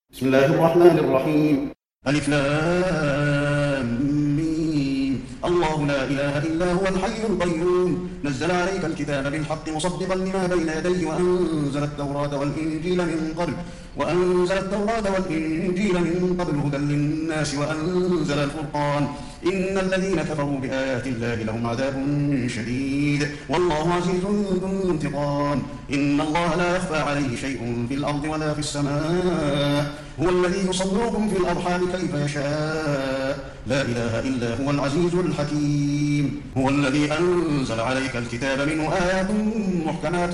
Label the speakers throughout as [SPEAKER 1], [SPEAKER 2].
[SPEAKER 1] بسم الله الرحمن الرحيم.
[SPEAKER 2] ألف لام ميم. الله لا إله إلا هو الحي القيوم نزل عليك الكتاب بالحق مصدقا لما بين يديه وأنزل التوراة والإنجيل من قبل هدى للناس وأنزل الفرقان إن الذين كفروا بآيات الله لهم عذاب شديد والله عزيز ذو انتقام إن الله لا يخفى عليه شيء في الأرض ولا في السماء هو الذي يصوركم في الأرحام كيف يشاء لا إله إلا هو العزيز الحكيم هو الذي أنزل عليك الكتاب منه آيات محكمات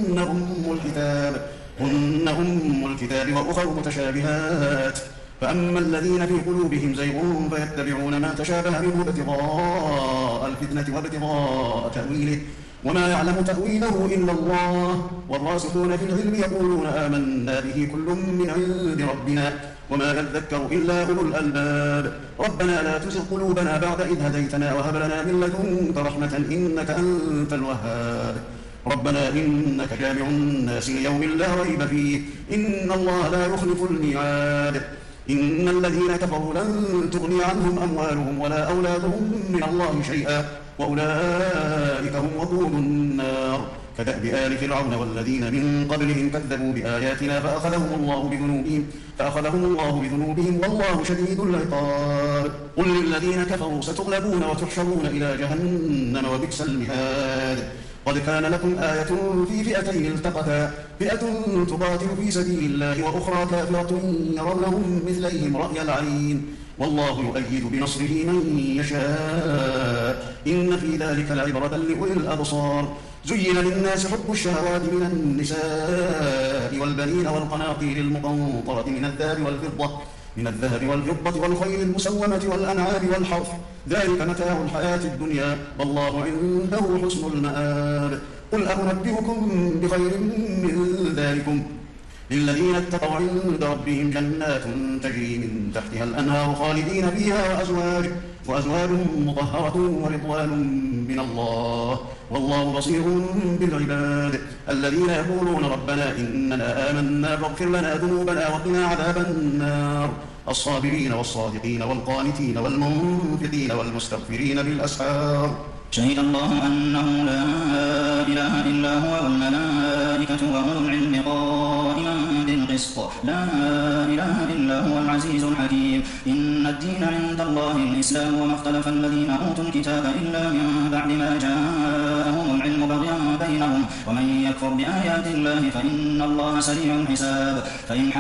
[SPEAKER 2] هن أم الكتاب وأخر متشابهات فأما الذين في قلوبهم زيغ فيتبعون ما تشابه منه ابتغاء الفتنة وابتغاء تأويله وما يعلم تأويله إلا الله والراسخون في العلم يقولون آمنا به كل من عند ربنا وما يذكر إلا أولو الألباب ربنا لا تزغ قلوبنا بعد إذ هديتنا وهب لنا من لدنك رحمة إنك أنت الوهاب ربنا إنك جامع الناس ليوم لا ريب فيه إن الله لا يخلف الميعاد إن الذين كفروا لن تغني عنهم أموالهم ولا أولادهم من الله شيئا وأولئك هم وقود النار كدأب آل فرعون والذين من قبلهم كذبوا بآياتنا فأخذهم الله بذنوبهم والله شديد العقاب قل للذين كفروا ستغلبون وتحشرون إلى جهنم وبئس المهاد قد كان لكم آية في فئتين التقتا فئة تقاتل في سبيل الله وأخرى كافرة يرونهم مثليهم رأي العين والله يؤيد بنصره من يشاء إن في ذلك لعبرة لأولي الأبصار زين للناس حب الشهوات من النساء والبنين والقناطير المقنطرة من الذهب والفضة والخيل المسومة والأنعام والحرث ذلك متاع الحياة الدنيا والله عنده حسن المآب قل أنبئكم بخير من ذلكم للذين اتقوا عند ربهم جنات تجري من تحتها الأنهار خالدين فيها وأزواج مطهرة ورضوان من الله والله بصير بالعباد الذين يقولون ربنا إننا آمنا فاغفر لنا ذنوبنا وقنا عذاب النار الصابرين والصادقين والقانتين والمنفقين والمستغفرين بالأسحار
[SPEAKER 3] شهد الله أنه لا إله إلا هو والملائكة وأولو العلم قائما بالقسط لا إله إلا هو العزيز الحكيم إن الدين عند الله الإسلام وما اختلف الذين أوتوا الكتاب إلا من بعد ما جاءهم العلم بغيا بينهم ومن يكفر بآيات الله فإن الله سريع الحساب فإن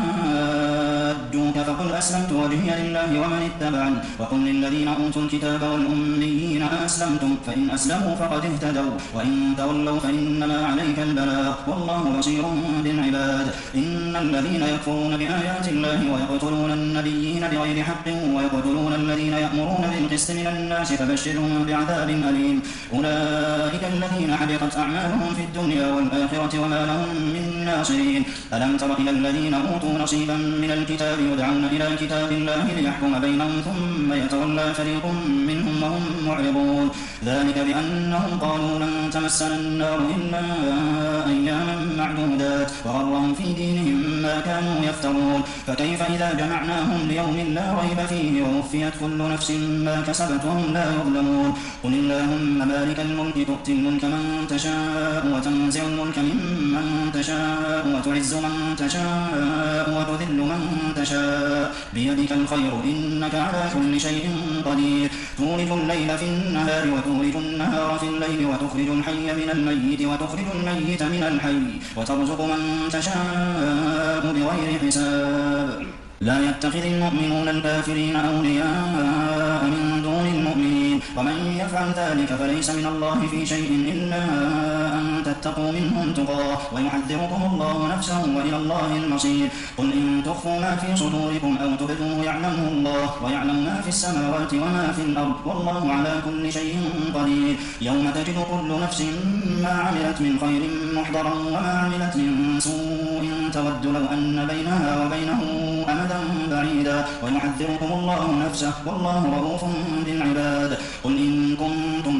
[SPEAKER 3] حاجوك فقل أسلمت وجهي لله ومن اتبعني وقل للذين أوتوا الكتاب والأميين أسلمتم فإن أسلموا فقد اهتدوا وإن تولوا فإنما عليك البلاغ والله بصير بالعباد إن الذين يكفرون بآيات الله ويقتلون النبيين بغير حق ويقتلون الذين يأمرون بالقسط من الناس فبشرهم بعذاب أليم أولئك الذين حبطت أعمالهم في الدنيا والآخرة وما لهم من ناصرين ألم تر إلى الذين أوتوا نصيبا من الكتاب يدعون إلى كتاب الله ليحكم بينهم ثم يتولى فريق منهم وهم معرضون ذلك بأنهم قالوا لن تمسنا النار إلا أياما معدودات وغرهم في دينهم ما كانوا يفترون فكيف إذا جمعناهم ليوم لا ريب فيه ووفيت كل نفس ما كسبت وهم لا يظلمون قل اللهم مالك الملك تؤتي الملك من تشاء وتنزع الملك ممن تشاء وتعز من تشاء وتذل من تشاء بيدك الخير إنك على كل شيء قدير تولج الليل في النهار وتولج النهار في الليل وتخرج الحي من الميت وتخرج الميت من الحي وترزق من تشاء بغير حساب لا يتخذ المؤمنون الكافرين أولياء من دون المؤمنين ومن يفعل ذلك فليس من الله في شيء إلا أن تتقوا منهم تقاه ويحذركم الله نفسه وإلى الله المصير قل إن تخفوا ما في صدوركم أو تبدوه يعلمه الله ويعلم ما في السماوات وما في الأرض والله على كل شيء قدير يوم تجد كل نفس ما عملت من خير محضرا وما عملت من سوء تود لو أن بينها وبينه أمدا بعيدا ويحذركم الله نفسه والله رؤوف بالعباد قل إن كنتم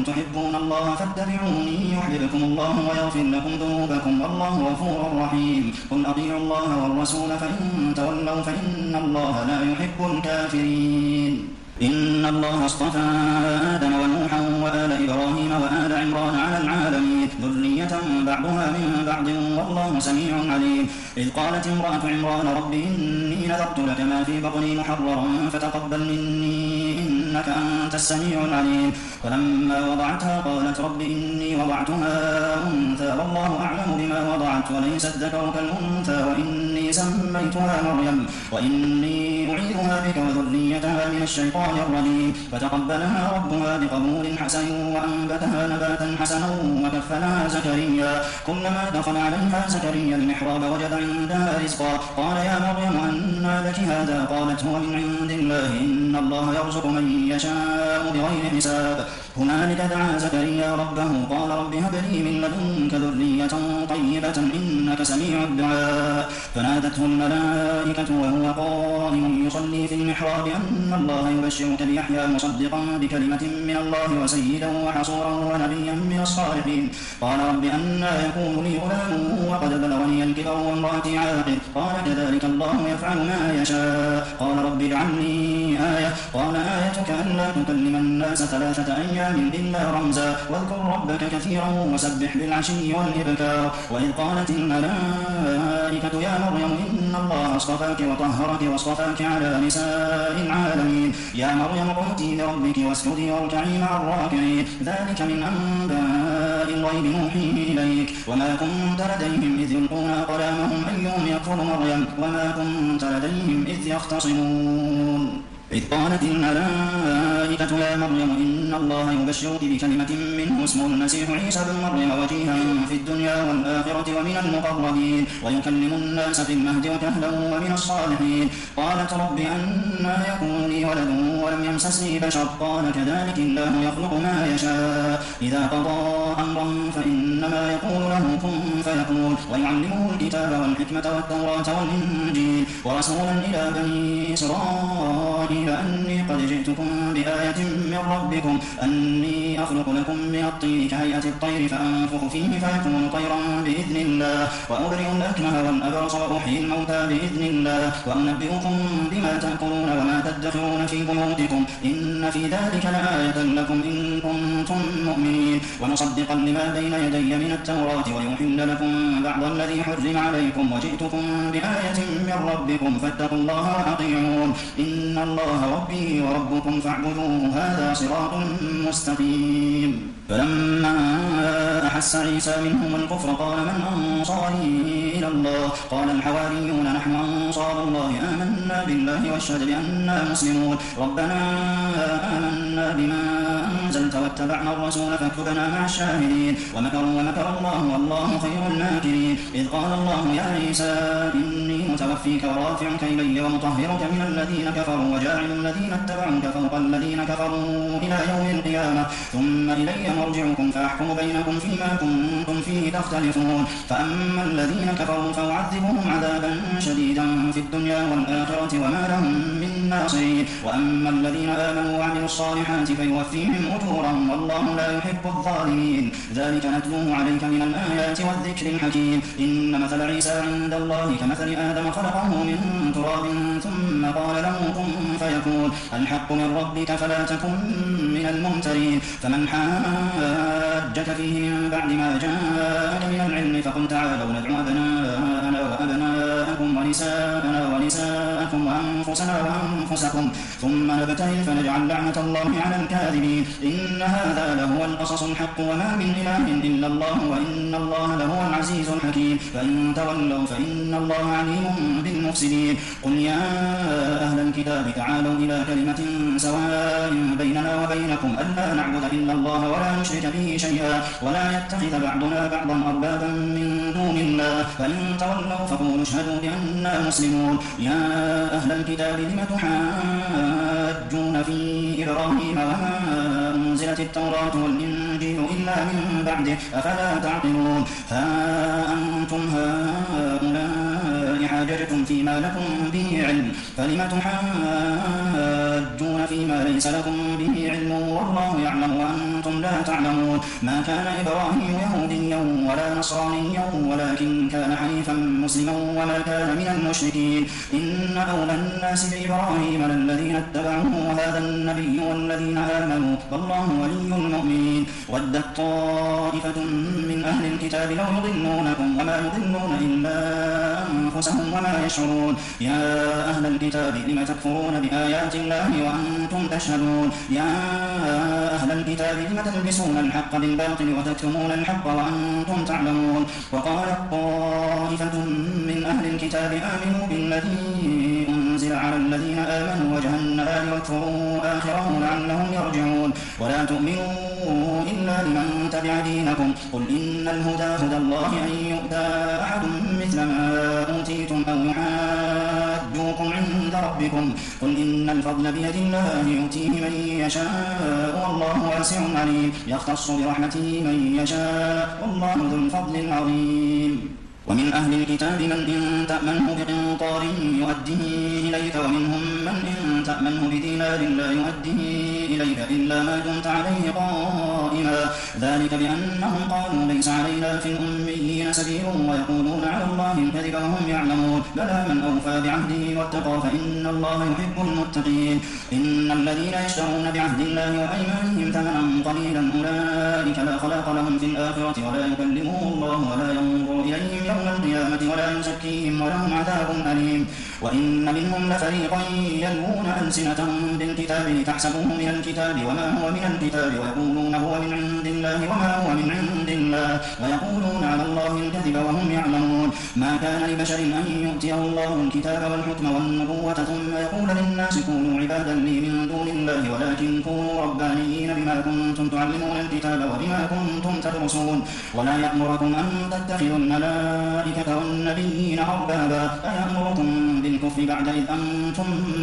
[SPEAKER 3] تحبون الله فاتبعوني يحببكم الله ويغفر لكم ذنوبكم والله غفور رحيم قل أطيعوا الله والرسول فإن تولوا فإن الله لا يحب الكافرين إن الله اصطفى آدم ونوحا وآل إبراهيم وآل عمران على العالمين ذرية بعضها من بعض والله سميع عليم إذ قالت امرأة عمران رب إني نذرت لك ما في بطني محررا فتقبل مني إنك أنت السميع العليم فلما وضعتها قالت رب إني وضعتها أنثى والله أعلم بما وضعت وليس الذكر كالأنثى وإني سميتها مريم وإني أعيذها بك وذريتها من الشيطان الرجيم فتقبلها ربها بقبول حسن وأنبتها نباتا حسنا وكفلها زكريا كلما دخل عليها زكريا المحراب وجد عندها رزقا قال يا مريم أنى لك هذا قالت هو من عند الله إن الله يرزق من يشاء بغير حساب هنالك دعا زكريا ربه قال رب هب لي من لدنك ذرية طيبة إنك سميع الدعاء فنادته الملائكة وهو قائم يصلي في المحراب أن الله يبشرك بيحيى مصدقا بكلمة من الله وسيدا وحصورا ونبيا من الصالحين قال رب أنى يكون لي غلام وقد بلغني الكبر وامرأتي عاقر قال كذلك الله يفعل ما يشاء قال رب اجعل لي آية قال آيتك ألا تكلم الناس 3 أيام إلا رمزا واذكر ربك كثيرا وسبح بالعشي والإبكار وإذ قالت الملائكة يا مريم إن الله اصطفاك وطهرك واصطفاك على نساء العالمين يا مريم قنتي لربك واسجدي واركعي مع الراكعين ذلك من أنباء الغيب نوحيه إليك وما كنت لديهم إذ يلقون أقلامهم أيهم يكفر مريم وما كنت لديهم إذ يختصمون إذ قالت الملائكة يا مريم إن الله يبشرك بكلمة منه اسمه المسيح عيسى بن مريم وجيها في الدنيا والآخرة ومن المقربين ويكلم الناس في المهد وكهلا ومن الصالحين قالت رب أنى يكون لي ولد ولم يمسسني بشر قال كذلك الله يخلق ما يشاء إذا قضى أمرا فإنما يقول له كن فيكون ويعلمه الكتاب والحكمة والتوراة والإنجيل ورسولا إلى بني إسرائيل أني قد جئتكم بآية من ربكم أني أخلق لكم من الطين كهيئة الطير فأنفخ فيه فيكون طيرا بإذن الله وأبرئ الأكمه والأبرص وأحيي الموتى بإذن الله وأنبئكم بما تأكلون وما تدخرون في بيوتكم إن في ذلك لآية لكم إن كنتم مؤمنين ومصدقا لما بين يدي من التوراة ويحل لكم بعض الذي حرم عليكم وجئتكم بآية من ربكم فاتقوا الله وأطيعون إن الله ربي وربكم فاعبدوه هذا صراط مستقيم فلما أحس عيسى منهم الكفر قال من أنصاري إلى الله قال الحواريون نحن أنصار الله آمنا بالله واشهد بأننا مسلمون ربنا آمنا بما أنزلت واتبعنا الرسول فاكتبنا مع الشاهدين ومكروا ومكر الله والله خير الماكرين إذ قال الله يا عيسى إني متوفيك ورافعك إلي ومطهرك من الذين كفروا وجاعل الذين اتبعوك فوق الذين كفروا إلى يوم القيامة ثم إلي مرجعكم فأحكم بينكم فيما كنتم فيه تختلفون فأما الذين كفروا فأعذبهم عذابا شديدا في الدنيا والآخرة وما لهم من ناصرين وأما الذين آمنوا وعملوا الصالحات فيوفيهم أجورهم والله لا يحب الظالمين ذلك نتلوه عليك من الآيات والذكر الحكيم إن مثل عيسى عند الله كمثل آدم خلقه من تراب ثم قال له كن فيكون الحق من ربك فلا تكن من الممترين فمن حاجك فيه من بعد ما جاءك من العلم فقل تعالوا ندعو أبناءنا وأبناءكم ونساءنا ونساءكم وأنفسنا وأنفسكم ثم نبتهل فنجعل لعنة الله على الكاذبين إن هذا لهو القصص الحق وما من إله إلا الله وإن الله لهو العزيز الحكيم فإن تولوا فإن الله عليم بالمفسدين قل يا أهل الكتاب تعالوا إلى كلمة سواء بيننا وبينكم ألا نعبد إلا الله ولا نشرك به شيئا ولا يتخذ بعضنا بعضا أربابا من دون الله فإن تولوا فقولوا اشهدوا بأننا مسلمون يا أهل الكتاب لم تحاجون في إبراهيم وما أنزلت التوراة والإنجيل إلا من بعده أفلا تعقلون ها أنتم هؤلاء حاججتم فيما لكم به علم فلم تحاجون فيما ليس لكم به علم والله يعلم وأنتم لا تعلمون ما كان إبراهيم يهوديا ولا نصرانيا ولكن كان حنيفا مسلما وما كان من المشركين إن أولى الناس بإبراهيم للذين اتبعوه وهذا النبي والذين آمنوا والله ولي المؤمنين ودت طائفة من أهل الكتاب لو يضلونكم وما يضلون إلا أنفسهم وما يشعرون يا أهل الكتاب لم تكفرون بآيات الله وأنتم تشهدون يا أهل الكتاب لم تلبسون الحق بالباطل وتكتمون الحق وأنتم تعلمون وقالت طائفة من أهل الكتاب آمنوا بالذي أنزل على الذين آمنوا وجه النهار واكفروا آخره لعلهم يرجعون ولا تؤمنوا إلا لمن تبع دينكم قل إن الهدى هدى الله أن يؤتى أحد مثل ما أوتيتم أو يحاجوكم عند ربكم قل إن الفضل بيد الله يؤتيه من يشاء والله واسع عليم يختص برحمته من يشاء والله ذو الفضل العظيم ومن أهل الكتاب من إن تأمنه بقنطار يؤديه إليك ومنهم من إن تأمنه بدينار لا يؤديه إليك إلا ما دمت عليه قائما ذلك بأنهم قالوا ليس علينا في الأميين سبيل ويقولون على الله الكذب وهم يعلمون بلى من أوفى بعهده واتقى فإن الله يحب المتقين إن الذين يشترون بعهد الله وأيمانهم ثمنا قليلا أولئك لا خلاق لهم في الآخرة ولا يكلمهم الله ولا ينظر إليهم يوم القيامة ولا يزكيهم ولهم عذاب أليم وإن منهم لفريقا يلوون ألسنتهم بالكتاب لتحسبوه من الكتاب وما هو من الكتاب ويقولون هو من عند الله وما هو من عند الله ويقولون على الله الكذب وهم يعلمون ما كان لبشر أن يؤتيه الله الكتاب والحكم والنبوة ثم يقول للناس كونوا عبادا لي من دون الله ولكن كونوا ربانيين بما كنتم تعلمون الكتاب وبما كنتم تدرسون ولا يأمركم أن تتخذوا الملائكة والنبيين أربابا أيأمركم بالكفر بعد إذ أنتم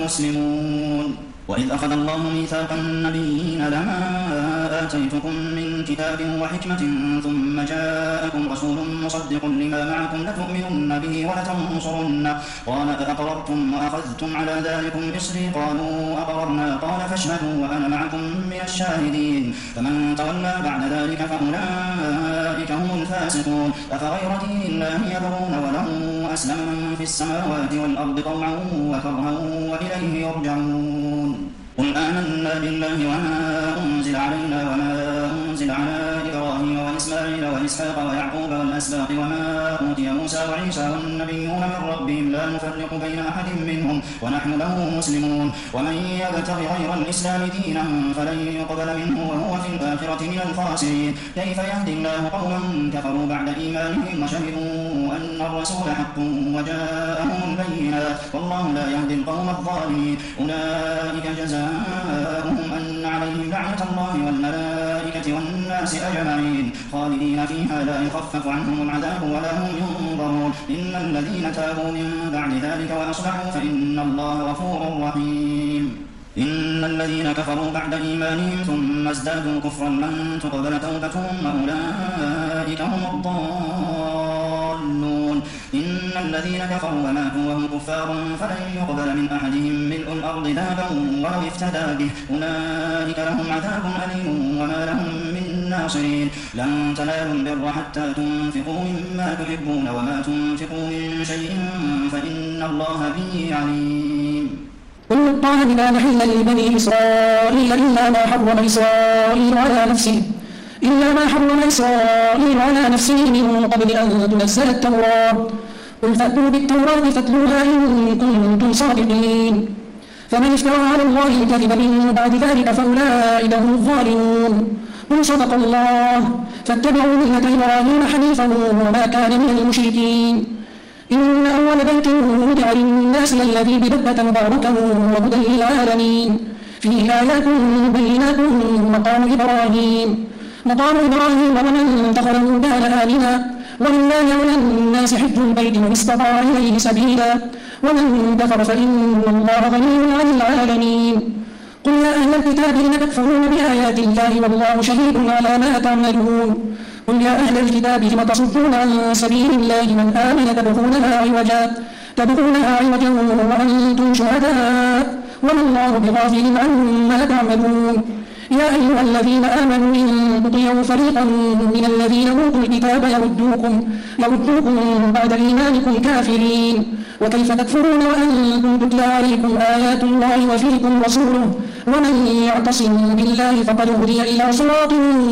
[SPEAKER 3] مسلمون وإذ أخذ الله ميثاق النبيين لما آتيتكم من كتاب وحكمة ثم جاءكم رسول مصدق لما معكم لتؤمنن به ولتنصرنه قال أأقررتم وأخذتم على ذلكم إصري قالوا أقررنا قال فاشهدوا وأنا معكم من الشاهدين فمن تولى بعد ذلك فأولئك هم الفاسقون أفغير دين الله يبغون وله أسلم من في السماوات والأرض طوعا وكرها وإليه يرجعون قل آمنا بالله وما أنزل علينا وما أنزل على إبراهيم وإسماعيل وإسحاق ويعقوب والأسباط وما أوتي موسى وعيسى والنبيون من ربهم لا نفرق بين أحد منهم ونحن له مسلمون ومن يبتغ غير الإسلام دينا فلن يقبل منه وهو في الآخرة من الخاسرين كيف يهدي الله قوما كفروا بعد إيمانهم وشهدوا أن الرسول حق وجاءهم البينات والله لا يهدي القوم الظالمين أولئك جزاؤهم أن عليهم لعنة الله والملائكة والناس أجمعين خالدين فيها لا يخفف عنهم العذاب ولا هم ينظرون إلا الذين تابوا من بعد ذلك وأصلحوا فإن الله غفور رحيم إن الذين كفروا بعد إيمانهم ثم ازدادوا كفرا لن تقبل توبتهم وأولئك هم الضالون إن الذين كفروا وماتوا وهم كفار فلن يقبل من أحدهم ملء الأرض ذهبا ولو افتدى به أولئك لهم عذاب أليم وما لهم من ناصرين لن تنالوا البر حتى تنفقوا مما تحبون وما تنفقوا من شيء فإن الله به عليم
[SPEAKER 4] قل الله لا نحل لبني إسرائيل إلا ما حرم إسرائيل على نفسه من قبل أن تنزل التوراة قل فأتوا بالتوراة فاتلوها إن كنتم صادقين فمن افترى على الله الكذب من بعد ذلك فأولئك هم الظالمون قل صدق الله فاتبعوا ملة إبراهيم حنيفا وما كان من المشركين إن أول بيت وضع للناس الذي ببكة مباركا وهدى للعالمين فيه آيات بينات مقام إبراهيم ومن دخله كان آمنا ولله على الناس حج البيت من استطاع إليه سبيلا ومن كفر فإن الله غني عن العالمين قل يا أهل الكتاب لم تكفرون بآيات الله والله شهيد على ما تعملون قل يا أهل الكتاب لم تصدون عن سبيل الله من آمن تبغونها عوجا تبغونها عوجا وأنتم شهداء وما الله بغافل عما تعملون يا أيها الذين آمنوا إن تطيعوا فريقا من الذين أوتوا الكتاب يردوكم بعد إيمانكم كافرين وكيف تكفرون وأنتم تتلى عليكم آيات الله وفيكم رسوله ومن يعتصم بالله فقد هدي إلى صراط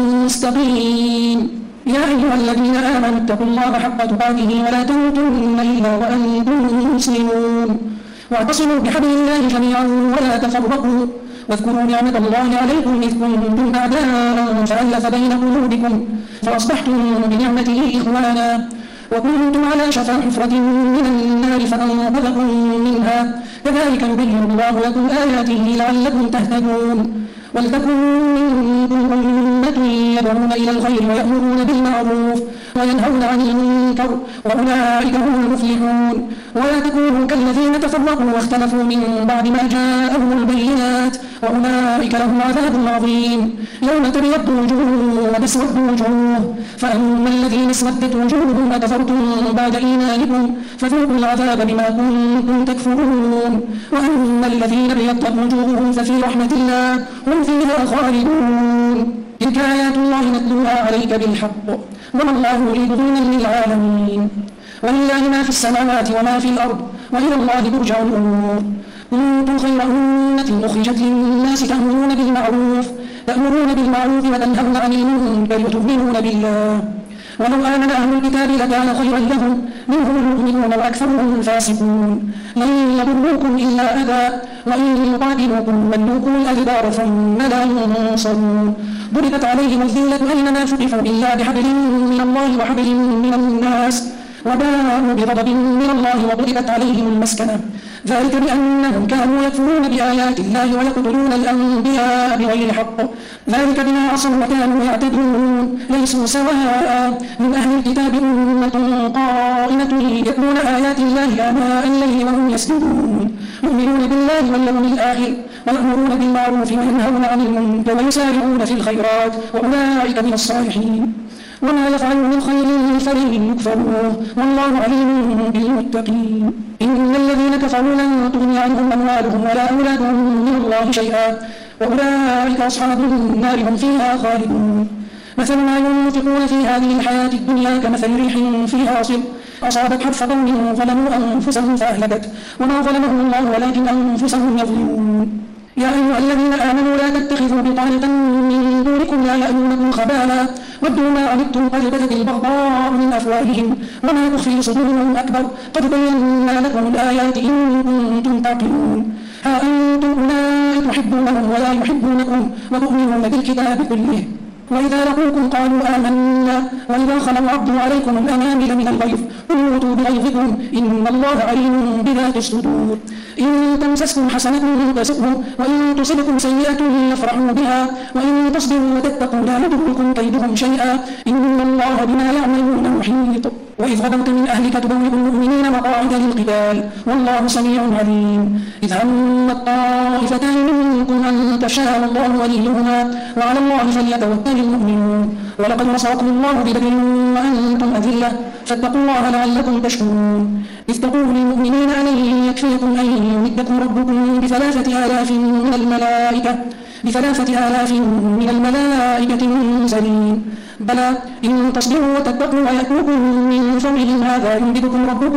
[SPEAKER 4] مستقيم يا أيها الذين آمنوا اتقوا الله حق تقاته ولا تموتن إلا وأنتم مسلمون واعتصموا بحبل الله جميعا ولا تفرقوا واذكروا نعمة الله عليكم إذ كنتم أعداء فألف بين قلوبكم فأصبحتم بنعمته إخوانا وكنتم على شفا حفرة من النار فأنقذكم منها كذلك يبين الله لكم آياته لعلكم تهتدون ولتكن منكم أمة يدعون إلى الخير ويأمرون بالمعروف وينهون عن المنكر وأولئك هم المفلحون ولا تكونوا كالذين تفرقوا واختلفوا من بعد ما جاءهم البينات وأولئك لهم عذاب عظيم يوم تبيض وجوه وتسود وجوه فأما الذين اسودت وجوههم أكفرتم بعد إيمانكم فذوقوا العذاب بما كنتم تكفرون وأما الذين ابيضت وجوههم ففي رحمة الله هم فيها خالدون تلك آيات الله نتلوها عليك بالحق وما الله يريد ظلما للعالمين ولله ما في السماوات وما في الأرض وإلى الله ترجع الأمور كنتم خير أمة أخرجت للناس تأمرون بالمعروف وتنهون عن المنكر وتؤمنون بالله ولو آمن أهل الكتاب لكان خيرا لهم منهم المؤمنون وأكثرهم الفاسقون لن يضروكم إلا أذى وإن يقاتلوكم ولوكم الأدبار ثم لا ينصرون ضربت عليهم الذلة أينما ثقفوا إلا بحبل من الله وحبل من الناس وباءوا بغضب من الله وضربت عليهم المسكنة ذلك بأنهم كانوا يكفرون بآيات الله ويقتلون الأنبياء بغير حق ذلك بما عصوا وكانوا يعتدون ليسوا سواء من أهل الكتاب أمة قائمة يتلون آيات الله آناء الليل وهم يسجدون يؤمنون بالله واليوم الآخر ويأمرون بالمعروف وينهون عن المنكر ويسارعون في الخيرات وأولئك من الصالحين وما يفعلوا من خير فلن يكفروه والله عليم بالمتقين إن الذين كفروا لن تغني عنهم أموالهم ولا أولادهم من الله شيئا وأولئك أصحاب النار هم فيها خالدون مثل ما ينفقون في هذه الحياة الدنيا كمثل ريح فيها عاصف أصابت حرث قوم ظلموا أنفسهم فأهلكت وما ظلمهم الله ولكن أنفسهم يظلمون يا أيها الذين آمنوا لا تتخذوا بطانة من دونكم لا يألونكم خبالا ودوا ما عنتم قد بدت البغضاء من أفواههم وما تخفي صدورهم أكبر قد بينا لكم الآيات إن كنتم تعقلون ها أنتم أولئك تحبونهم ولا يحبونكم وتؤمنون بالكتاب كله وإذا لقوكم قالوا آمنا وإذا خلوا عضوا عليكم الأنامل من الغيظ قل موتوا بغيظكم إن الله عليم بذات الصدور إن تمسسكم حسنة تسؤهم وإن تصبكم سيئة يفرحوا بها وإن تصبروا وتتقوا لا يضركم كيدهم شيئا إن الله بما يعملون محيط وإذ غدوت من أهلك تبوئ المؤمنين مقاعد للقتال والله سميع عليم إذ هم الطائفتان منكم أن تشاء الله وليهما وعلى الله فليتوكل المؤمنون ولقد نصركم الله ببدر وأنتم أذلة فاتقوا الله لعلكم تشكرون إذ تقول للمؤمنين ألن يكفيكم أن يمدكم ربكم بثلاثة آلاف من الملائكة منزلين بلى إن تصبروا وتتقوا ويأتوكم من فورهم هذا يمدكم ربكم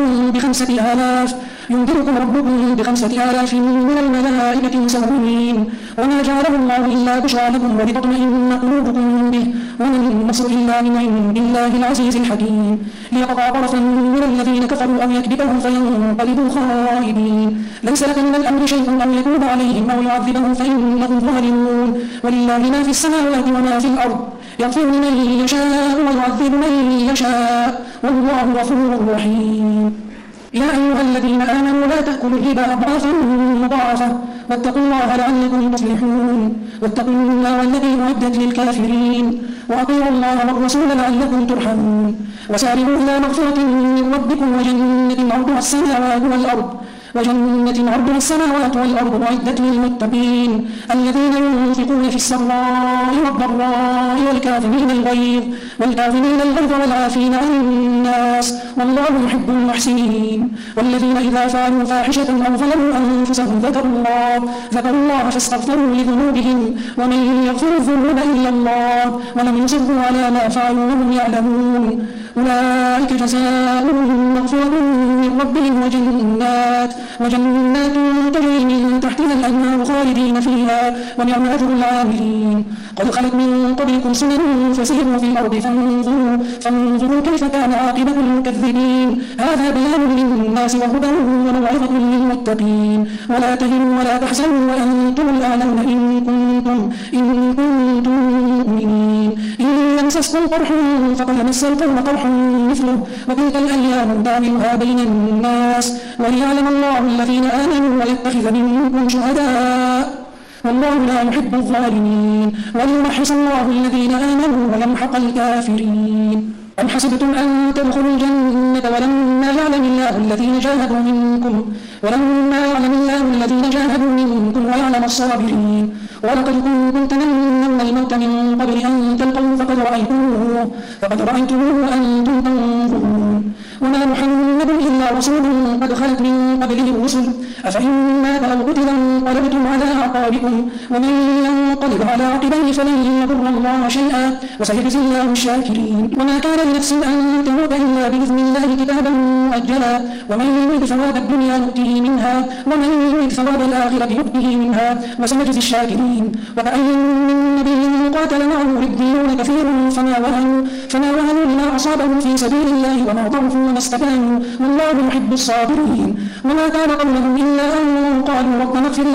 [SPEAKER 4] بخمسة آلاف من الملائكة مسومين وما جعله الله إلا بشرى لكم ولتطمئن قلوبكم به وما النصر إلا من عند الله العزيز الحكيم ليقطع طرفا من الذين كفروا أو يكبتهم فينقلبوا خائبين ليس لك من الأمر شيء أو يتوب عليهم أو يعذبهم فإنهم ظالمون ولله ما في السماوات وما في الأرض يغفر لمن يشاء ويعذب من يشاء والله غفور رحيم يا أيها الذين آمنوا لا تأكلوا الربا أضعافا مضاعفة واتقوا الله لعلكم تفلحون واتقوا الله الذي أعدت للكافرين وأطيعوا الله والرسول لعلكم ترحمون وسارعوا إلى مغفرة من ربكم وجنة عرضها السماوات والأرض وجنة عرضها السماوات والأرض أعدت للمتقين الذين ينفقون في السراء والضراء والكاظمين الغيظ والعافين عن الناس والله يحب المحسنين. والذين إذا فعلوا فاحشة أو ظلموا أنفسهم ذكروا الله فاستغفروا لذنوبهم ومن يغفر الذنوب إلا الله ولم يصروا على ما فعلوا وهم يعلمون أولئك جزاؤهم مغفرة من ربهم وجنات تجري من تحتها الأنهار خالدين فيها ونعم أجر العاملين. قد خلت من قبلكم سنن فسيروا في الأرض فانظروا كيف كان عاقبة المكذبين. هذا بيان للناس وهدى وموعظة للمتقين. ولا تهنوا ولا تحزنوا وأنتم الأعلون إن كنتم مؤمنين. إن يمسسكم قرح فقد مس القوم قرح مثله وتلك الأيام نداولها بين الناس وليعلم الله الذين آمنوا ويتخذ منكم شهداء والله لا يحب الظالمين وليمحص الله الذين آمنوا ويمحق الكافرين. أم حسبتم أن تدخلوا الجنة ولما يعلم الله الذين جاهدوا منكم ويعلم الصابرين. ولقد كنتم تمنون الموت من قبل أن تلقوه فقد رأيتموه وأنتم تنظرون. وما محمد إلا رسول قد خلت من قبله الرسل أفإن مات أو قتل انقلبتم على أعقابكم ومن ينقلب على عقبيه فلن يضر الله شيئا وسيجزي الله الشاكرين. وما كان لنفس أن تموت إلا بإذن الله كتابا مؤجلا ومن يريد ثواب الدنيا نؤته منها ومن يريد ثواب الآخرة نؤته منها وسنجزي الشاكرين. وكأي من نبي قاتل معه ربيون كثير فما وهنوا لما أصابهم في سبيل الله وما ضعفوا وما استكانوا والله يحب الصابرين. وما كان قولهم إلا أن قالوا ربنا اغفر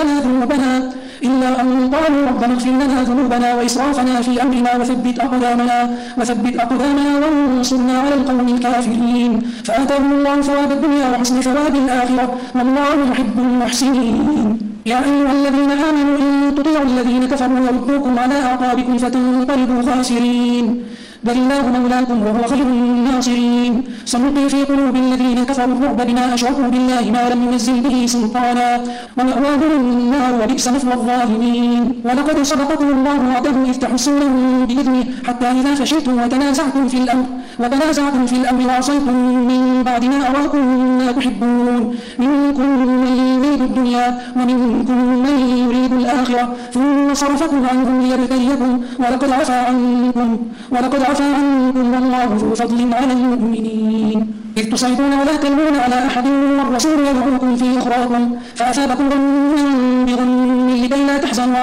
[SPEAKER 4] لنا ذنوبنا وإسرافنا في أمرنا وثبت أقدامنا وانصرنا على القوم الكافرين. فآتاهم الله ثواب الدنيا وحسن ثواب الآخرة والله يحب المحسنين. يا أيها الذين آمنوا إن تطيعوا الذين كفروا يردوكم على أعقابكم فتنقلبوا خاسرين بل الله مولاكم وهو خير الناصرين. سنلقي في قلوب الذين كفروا الرعب بما أشركوا بالله ما لم ينزل به سلطانا ومأواهم النار وبئس مثوى الظالمين. ولقد صدقكم الله وعده إذ تحسونهم بإذنه حتى إذا فشلتم وتنازعتم في الأمر وعصيتم من بعد ما أراكم ما تحبون منكم من يريد الدنيا ومنكم من يريد الآخرة ثم صرفكم عنهم ليبتليكم ولقد عفا عنكم والله ذو فضل على المؤمنين. إذ تصعدون ولا تلوون على أحد والرسول يدعوكم في أخراكم فأثابكم غما بغم لكي لا تحزنوا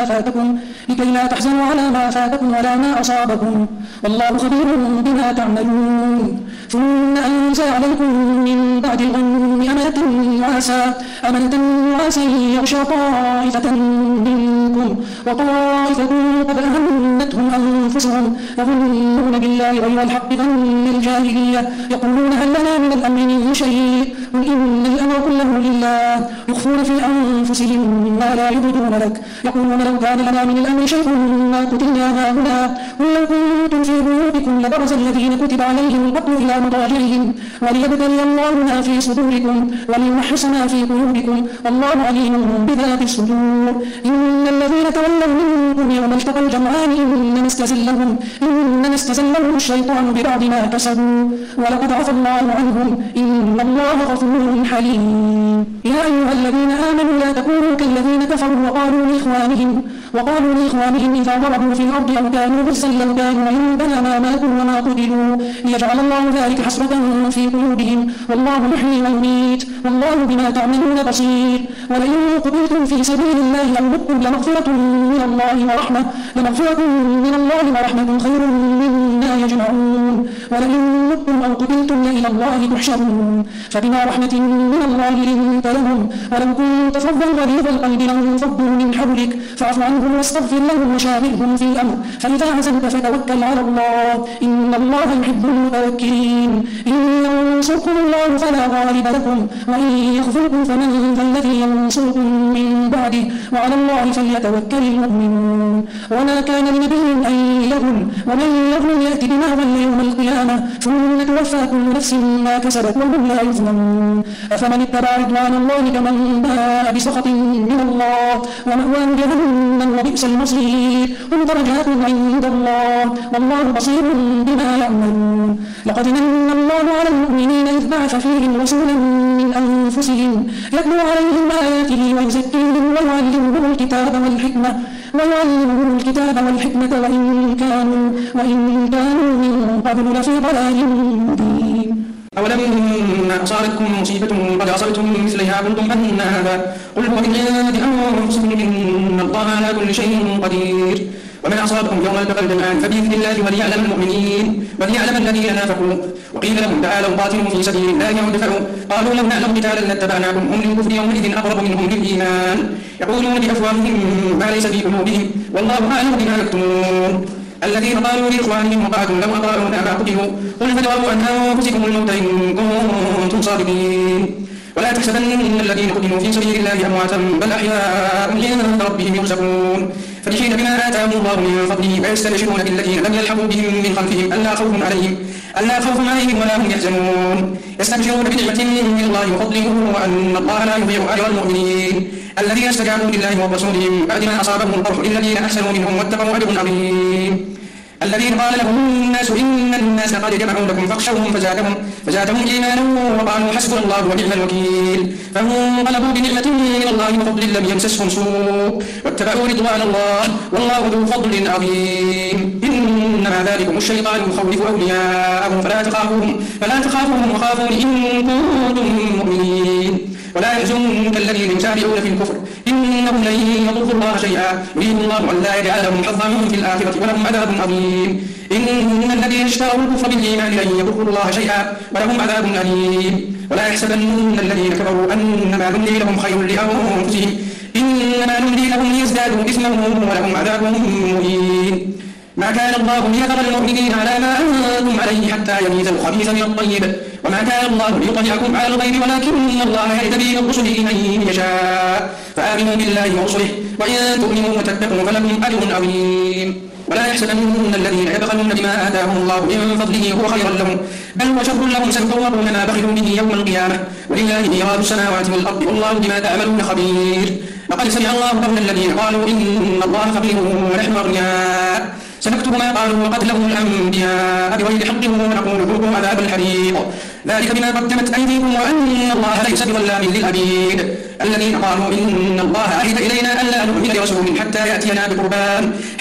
[SPEAKER 4] على ما فاتكم ولا ما أصابكم والله خبير بما تعملون. ثم أنزل عليكم من بعد الغم أمنة نعاسا يغشى طائفة منكم وطائفة قد أهمتهم أنفسهم يظنون بالله غير الحق ظن الجاهلية يقولون هل لنا من الأمر من شيء قل إن الأمر كله لله يخفون في أنفسهم ما لا يبدون لك يقولون لو كان لنا من الأمر شيء ما قتلنا هاهنا قل لو كنتم في بيوتكم لبرز الذين كتب عليهم القتل إلى مضاجعهم وليبتلي الله ما في صدوركم وليمحص ما في قلوبكم والله عليم بذات الصدور. إن الذين تولوا منكم يوم التقى الجمعان إنما استزلهم الشيطان ببعض ما كسبوا ولقد عفى الله عنهم إن الله غفور حليم. يا أيها الذين آمنوا لا تكونوا كالذين كفروا وقالوا لإخوانهم إذا ضربوا في الأرض أو كانوا غزا لو كانوا عندنا ما ماتوا وما قتلوا ليجعل الله ذلك حسرة في قلوبهم والله يحيي ويميت والله بما تعملون بصير. ولئن قتلتم في سبيل الله أو متم لمغفرة من الله ورحمة خير مما يجمعون. ولئن متم أو قتلتم إلى الله تحشرون فبما رحمة من الله لنت لهم ولو كنت فظا غليظ القلب لانفضوا من حولك فاعف عنهم واستغفر لهم وشاورهم في الأمر فإذا عزمت فتوكل على الله إن الله يحب المتوكلين. إن ينصركم الله فلا غالب لكم وإن يخذلكم فمن ذا الذي ينصركم من بعده وعلى الله فليتوكل المؤمنون. وما كان لنبي أن يغل ومن يغل يأتي بما غل يوم القيامة ثم توفى كل نفس ما كسبت وهم لا يظلمون. يعلمون أفمن اتبع رضوان الله كمن باء بسخط من الله ومأواه جهنم وبئس المصير هم درجات عند الله والله بصير بما يعملون لقد من الله على المؤمنين إذ بعث فيهم رسولا من أنفسهم يتلو عليهم آياته ويزكيهم ويعلمهم الكتاب والحكمة وإن كانوا من قبل لفي ضلال مبين
[SPEAKER 5] أولما أصابتكم مصيبة قد أصبتم مثلها قلتم أن هذا قل هو من عند أنفسكم إن الله على كل شيء قدير ومن أصابكم يوم التقى الجمعان فبإذن الله وليعلم المؤمنين وليعلم الذين نافقوا وقيل لهم تعالوا قاتلوا في سبيل الله أو ادفعوا قالوا لو نعلم قتالا لاتبعناكم هم للكفر يومئذ أقرب منهم للإيمان يقولون بأفواههم ما ليس في قلوبهم والله أعلم بما يكتمون الذين قالوا لإخوانهم وقعدوا لو أطاعونا ما قتلوا قل فادرءوا عن أنفسكم الموت إن كنتم صادقين ولا تحسبن الذين قتلوا في سبيل الله أمواتا بل أحياء عند ربهم يرزقون فرحين بما آتاهم الله من فضله ويستبشرون بالذين لم يلحقوا بهم من خلفهم ألا خوف عليهم ولا هم يحزنون يستبشرون بنعمة من الله وفضله وأن الله لا يضيع أجر المؤمنين الذين استجابوا لله ورسوله بعد ما أصابهم القرح للذين أحسنوا منهم واتقوا أجر عظيم الذين قال لهم الناس إن الناس قد جمعوا لكم فاخشوهم فزادهم إيمانا وقالوا حسبنا الله ونعم الوكيل فانقلبوا بنعمة من الله وفضل لم يمسسهم سوء واتبعوا رضوان الله والله ذو فضل عظيم إنما ذلكم الشيطان يخوف أولياءه فلا تخافوهم وخافون إن كنتم مؤمنين ولا يحزنك الذين يسارعون في الكفر إنهم لن يضروا الله شيئا يريد الله أن لا يجعل لهم حظا في الآخرة ولهم عذاب عظيم إن الذين اشتروا الكفر بالإيمان لن يضروا الله شيئا ولهم عذاب أليم ولا يحسبن الذين كفروا أنما نملي لهم خير لأنفسهم إنما نملي لهم ليزدادوا إثما ولهم عذاب مهين ما كان الله ليذر المؤمنين على ما أنتم عليه حتى يميز الخبيث من الطيب وما كان الله ليطلعكم على الغيب ولكن الله يهتدي من رسله من يشاء فآمنوا بالله ورسله وإن تؤمنوا وتتقوا فلكم أجر عظيم ولا يحسبن الذين يبخلون بما آتاهم الله من فضله هو خيرا لهم بل هو شر لهم سيطوقون ما بخلوا به يوم القيامة ولله ميراث السماوات والأرض والله بما تعملون خبير لقد سمع الله قول الذين قالوا إن الله فقير ونحن أغنياء سنكتب ما قالوا وقتلهم الأنبياء بغير حق ونقول ذوقوا عذاب الحريق ذلك بما قدمت أيديكم وأن الله ليس بظلام للعبيد الذين قالوا إن الله عهد إلينا ألا نؤمن لرسول حتى يأتينا بقربان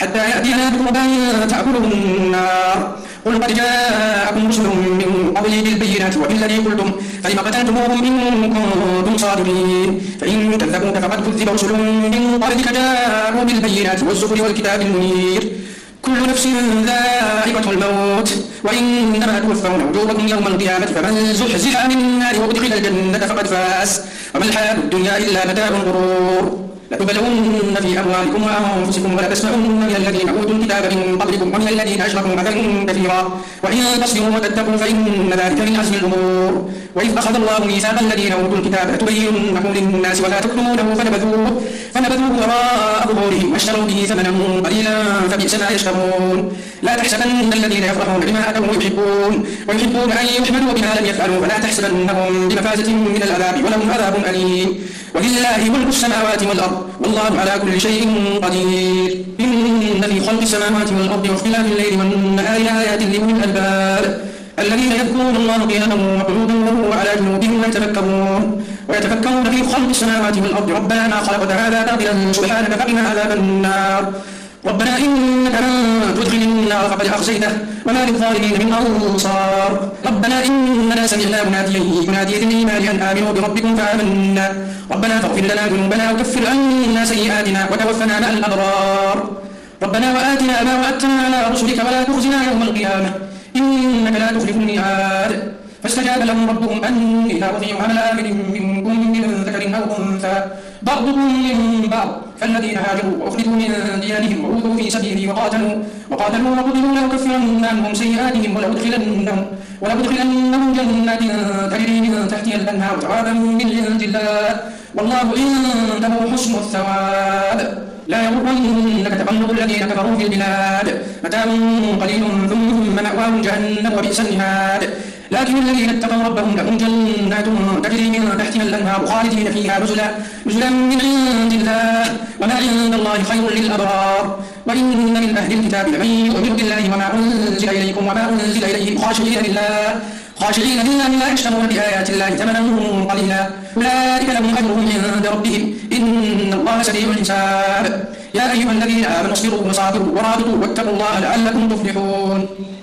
[SPEAKER 5] تأكله النار قل قد جاءكم رسل من قبلي بالبينات وبالذي قلتم فلم قتلتموهم إن كنتم صادقين فإن كذبوك فقد كذب رسل من قبلك جاءوا بالبينات والزبر والكتاب المنير كل نفس ذائقة الموت وإنما توفون أجوركم يوم القيامة فمن زحزح عن النار وأدخل الجنة فقد فاز وما الحياة الدنيا إلا متاع الغرور لتبلون في أموالكم وأنفسكم ولتسمعن من الذين أوتوا الكتاب من قبلكم ومن الذين أشركوا أذى كثيرا وإن تصبروا وتتقوا فإن ذلك من عزم الأمور وإذ أخذ الله ميثاق الذين أوتوا الكتاب لتبيننه للناس ولا تكتمونه فنبذوه وراء ظهورهم واشتروا به ثمنا قليلا فبئس ما يشترون لا تحسبن الذين يفرحون بما أتوا ويحبون أن يحمدوا بما لم يفعلوا فلا تحسبنهم بمفازة من العذاب ولهم عذاب أليم ولله ملك السماوات والأرض والله على كل شيء قدير إن في خلق السماوات والأرض واختلاف الليل والنهار آيات لأولي الألباب الذين يذكرون الله قياما وقعودا وعلى جنوبهم ويتفكرون في خلق السماوات والأرض ربنا ما خلقت هذا باطلا سبحانك فقنا عذاب النار ربنا إنك من تدخل النار فقد أخزيته وما للظالمين من أنصار ربنا إننا سمعنا مناديا ينادي للإيمان أن آمنوا بربكم فآمنا ربنا فاغفر لنا ذنوبنا وكفر عنا سيئاتنا وتوفنا مع الأبرار ربنا وآتنا ما وعدتنا على رسلك ولا تخزنا يوم القيامة إنك لا تخلف الميعاد فاستجاب لهم ربهم أني لا أضيع عمل آمن منكم من ذكر أو أنثى بعضكم من بعض فالذين هاجروا وأخرجوا من ديارهم وأوذوا في سبيلي وقاتلوا وقتلوا لأكفرن عنهم سيئاتهم ولأدخلنهم جنات تجري من تحتها الأنهار ثوابا من عند الله والله عنده حسن الثواب لا يغرنك تقلب الذين كفروا في البلاد متاع قليل ثم مأواهم جهنم وبئس المهاد لكن الذين اتقوا ربهم لهم جنات تجري من تحتها الأنهار خالدين فيها نزلا من عند الله وما عند الله خير للأبرار. وإن من أهل الكتاب لمن يؤمن بالله وما أنزل إليكم وما أنزل إليهم خاشعين لله لا يشترون بآيات الله ثمنا قليلا أولئك لهم أجرهم عند ربهم إن الله سريع الحساب. يا أيها الذين آمنوا اصبروا وصابروا ورابطوا واتقوا الله لعلكم تفلحون.